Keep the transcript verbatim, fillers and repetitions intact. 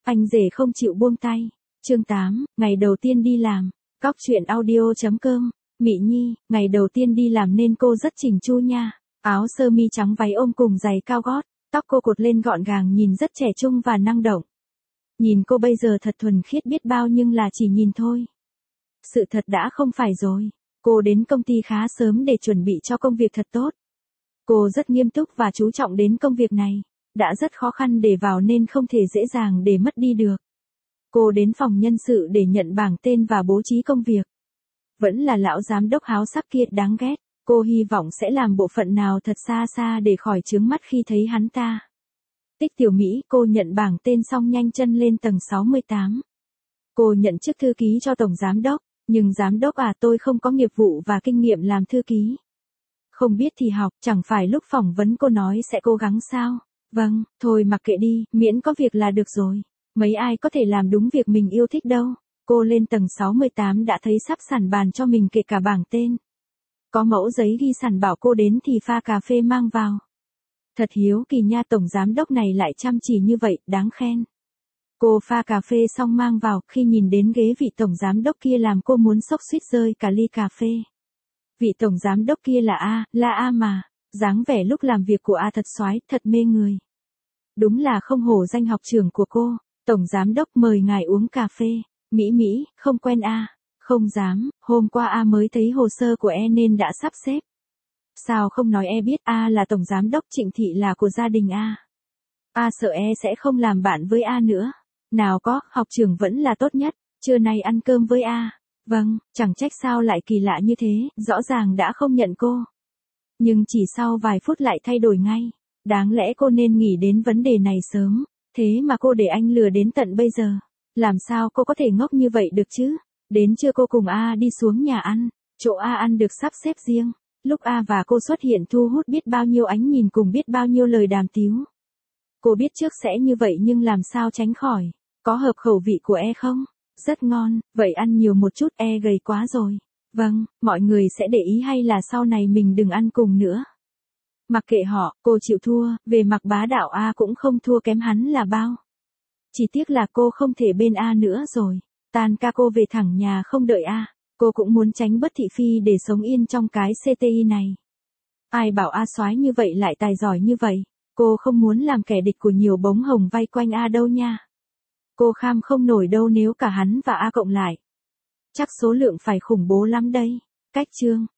Anh rể không chịu buông tay. Chương tám, ngày đầu tiên đi làm. Cóc truyện audio.com. Mị Nhi, ngày đầu tiên đi làm nên cô rất chỉnh chu nha. Áo sơ mi trắng váy ôm cùng giày cao gót, tóc cô cột lên gọn gàng nhìn rất trẻ trung và năng động. Nhìn cô bây giờ thật thuần khiết biết bao nhưng là chỉ nhìn thôi. Sự thật đã không phải rồi. Cô đến công ty khá sớm để chuẩn bị cho công việc thật tốt. Cô rất nghiêm túc và chú trọng đến công việc này. Đã rất khó khăn để vào nên không thể dễ dàng để mất đi được. Cô đến phòng nhân sự để nhận bảng tên và bố trí công việc. Vẫn là lão giám đốc háo sắc kia đáng ghét. Cô hy vọng sẽ làm bộ phận nào thật xa xa để khỏi chướng mắt khi thấy hắn ta. Tích tiểu Mỹ, cô nhận bảng tên xong nhanh chân lên tầng sáu mươi tám. Cô nhận chức thư ký cho tổng giám đốc, nhưng giám đốc à tôi không có nghiệp vụ và kinh nghiệm làm thư ký. Không biết thì học, chẳng phải lúc phỏng vấn cô nói sẽ cố gắng sao? Vâng, thôi mặc kệ đi, miễn có việc là được rồi. Mấy ai có thể làm đúng việc mình yêu thích đâu. Cô lên tầng sáu mươi tám đã thấy sắp sẵn bàn cho mình kể cả bảng tên. Có mẫu giấy ghi sẵn bảo cô đến thì pha cà phê mang vào. Thật hiếu kỳ nha, tổng giám đốc này lại chăm chỉ như vậy, đáng khen. Cô pha cà phê xong mang vào, khi nhìn đến ghế vị tổng giám đốc kia làm cô muốn xốc suýt rơi cả ly cà phê. Vị tổng giám đốc kia là A, là A mà, dáng vẻ lúc làm việc của A thật soái, thật mê người. Đúng là không hổ danh học trưởng của cô. Tổng giám đốc mời ngài uống cà phê. Mỹ Mỹ, không quen A. Không dám, hôm qua A mới thấy hồ sơ của E nên đã sắp xếp. Sao không nói E biết A là tổng giám đốc, Trịnh Thị là của gia đình A. A sợ E sẽ không làm bạn với A nữa. Nào có, học trưởng vẫn là tốt nhất, trưa nay ăn cơm với A. Vâng, chẳng trách sao lại kỳ lạ như thế, rõ ràng đã không nhận cô. Nhưng chỉ sau vài phút lại thay đổi ngay. Đáng lẽ cô nên nghĩ đến vấn đề này sớm, thế mà cô để anh lừa đến tận bây giờ. Làm sao cô có thể ngốc như vậy được chứ? Đến trưa cô cùng A đi xuống nhà ăn, chỗ A ăn được sắp xếp riêng. Lúc A và cô xuất hiện thu hút biết bao nhiêu ánh nhìn cùng biết bao nhiêu lời đàm tiếu. Cô biết trước sẽ như vậy nhưng làm sao tránh khỏi. Có hợp khẩu vị của E không? Rất ngon, vậy ăn nhiều một chút, E gầy quá rồi. Vâng, mọi người sẽ để ý hay là sau này mình đừng ăn cùng nữa. Mặc kệ họ, cô chịu thua, về mặt bá đạo A cũng không thua kém hắn là bao. Chỉ tiếc là cô không thể bên A nữa rồi. Tan ca cô về thẳng nhà không đợi A. Cô cũng muốn tránh bất thị phi để sống yên trong cái xê tê i này. Ai bảo A soái như vậy lại tài giỏi như vậy. Cô không muốn làm kẻ địch của nhiều bóng hồng vây quanh A đâu nha. Cô kham không nổi đâu nếu cả hắn và A cộng lại. Chắc số lượng phải khủng bố lắm đây. Cách chương.